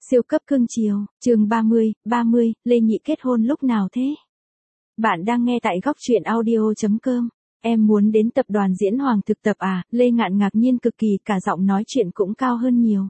Siêu cấp cưng chiều, chương 30, Lê Nhị kết hôn lúc nào thế? Bạn đang nghe tại góc truyện audio.com. Em muốn đến tập đoàn Diễn Hoàng thực tập à? Lê Ngạn ngạc nhiên cực kỳ, cả giọng nói chuyện cũng cao hơn nhiều.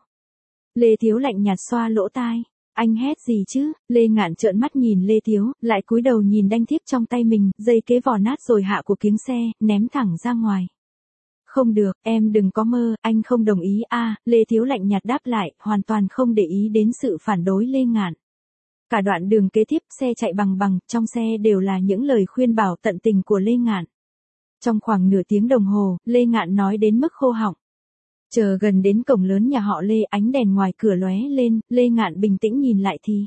Lê Thiếu lạnh nhạt xoa lỗ tai. Anh hét gì chứ? Lê Ngạn trợn mắt nhìn Lê Thiếu, lại cúi đầu nhìn đanh thiếc trong tay mình, dây kế vò nát rồi hạ của kiếng xe, ném thẳng ra ngoài. Không được, em đừng có mơ, anh không đồng ý a. Lê Thiếu lạnh nhạt đáp lại, hoàn toàn không để ý đến sự phản đối Lê Ngạn. Cả đoạn đường kế tiếp xe chạy bằng bằng, trong xe đều là những lời khuyên bảo tận tình của Lê Ngạn. Trong khoảng nửa tiếng đồng hồ, Lê Ngạn nói đến mức khô họng. Chờ gần đến cổng lớn nhà họ Lê, ánh đèn ngoài cửa lóe lên, Lê Ngạn bình tĩnh nhìn lại thì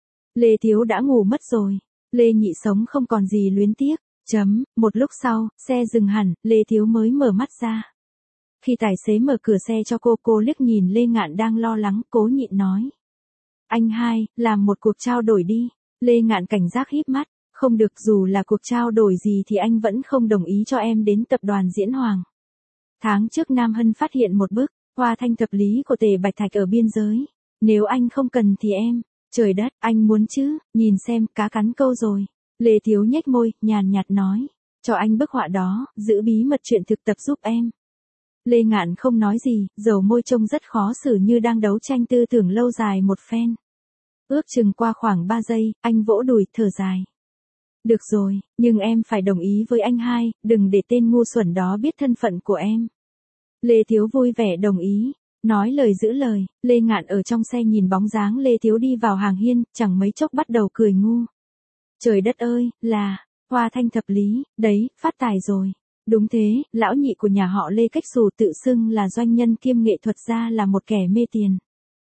Lê Thiếu đã ngủ mất rồi. Lê Nhị sống không còn gì luyến tiếc. Một lúc sau, xe dừng hẳn, Lê Thiếu mới mở mắt ra. Khi tài xế mở cửa xe cho cô liếc nhìn Lê Ngạn đang lo lắng, cố nhịn nói. Anh hai, làm một cuộc trao đổi đi. Lê Ngạn cảnh giác híp mắt, không được, dù là cuộc trao đổi gì thì anh vẫn không đồng ý cho em đến tập đoàn Diễn Hoàng. Tháng trước Nam Hân phát hiện một bức hoa thanh thập lý của Tề Bạch Thạch ở biên giới. Nếu anh không cần thì em, trời đất, anh muốn chứ, nhìn xem, cá cắn câu rồi. Lê Thiếu nhếch môi, nhàn nhạt nói, cho anh bức họa đó, giữ bí mật chuyện thực tập giúp em. Lê Ngạn không nói gì, dầu môi trông rất khó xử như đang đấu tranh tư tưởng lâu dài một phen. Ước chừng qua khoảng 3 giây, anh vỗ đùi, thở dài. Được rồi, nhưng em phải đồng ý với anh hai, đừng để tên ngu xuẩn đó biết thân phận của em. Lê Thiếu vui vẻ đồng ý, nói lời giữ lời. Lê Ngạn ở trong xe nhìn bóng dáng Lê Thiếu đi vào hàng hiên, chẳng mấy chốc bắt đầu cười ngu. Trời đất ơi, là hoa thanh thập lý, đấy, phát tài rồi. Đúng thế, lão nhị của nhà họ Lê Cách Xù tự xưng là doanh nhân kiêm nghệ thuật gia, là một kẻ mê tiền.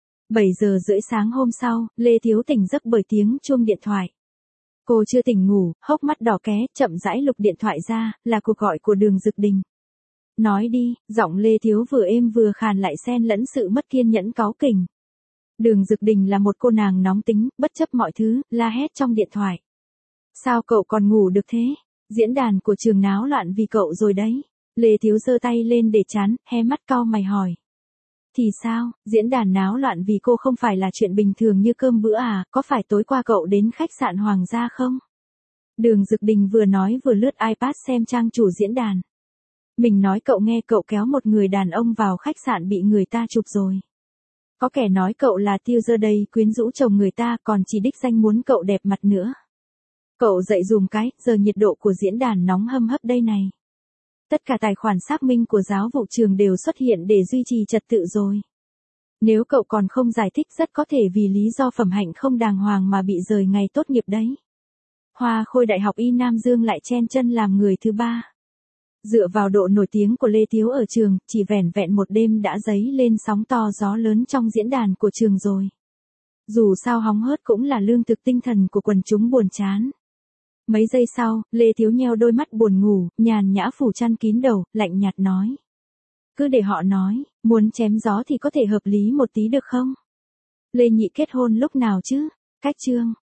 7 giờ rưỡi sáng hôm sau, Lê Thiếu tỉnh giấc bởi tiếng chuông điện thoại. Cô chưa tỉnh ngủ, hốc mắt đỏ ké, chậm rãi lục điện thoại ra, là cuộc gọi của Đường Dực Đình. Nói đi, giọng Lê Thiếu vừa êm vừa khàn lại xen lẫn sự mất kiên nhẫn cáu kỉnh. Đường Dực Đình là một cô nàng nóng tính, bất chấp mọi thứ, la hét trong điện thoại. Sao cậu còn ngủ được thế? Diễn đàn của trường náo loạn vì cậu rồi đấy. Lê Thiếu giơ tay lên để chán, hé mắt cau mày hỏi. Thì sao, diễn đàn náo loạn vì cô không phải là chuyện bình thường như cơm bữa à, có phải tối qua cậu đến khách sạn Hoàng gia không? Đường Dực Đình vừa nói vừa lướt iPad xem trang chủ diễn đàn. Mình nói cậu nghe, cậu kéo một người đàn ông vào khách sạn bị người ta chụp rồi. Có kẻ nói cậu là tiêu dơ đây, quyến rũ chồng người ta, còn chỉ đích danh muốn cậu đẹp mặt nữa. Cậu dậy dùm cái, giờ nhiệt độ của diễn đàn nóng hâm hấp đây này. Tất cả tài khoản xác minh của giáo vụ trường đều xuất hiện để duy trì trật tự rồi. Nếu cậu còn không giải thích, rất có thể vì lý do phẩm hạnh không đàng hoàng mà bị rời ngày tốt nghiệp đấy. Hoa khôi Đại học Y Nam Dương lại chen chân làm người thứ 3. Dựa vào độ nổi tiếng của Lê Thiếu ở trường, chỉ vẻn vẹn một đêm đã dấy lên sóng to gió lớn trong diễn đàn của trường rồi. Dù sao hóng hớt cũng là lương thực tinh thần của quần chúng buồn chán. Mấy giây sau, Lê Thiếu nheo đôi mắt buồn ngủ, nhàn nhã phủ chăn kín đầu, lạnh nhạt nói. Cứ để họ nói, muốn chém gió thì có thể hợp lý một tí được không? Lê Nhị kết hôn lúc nào chứ? Cách chương.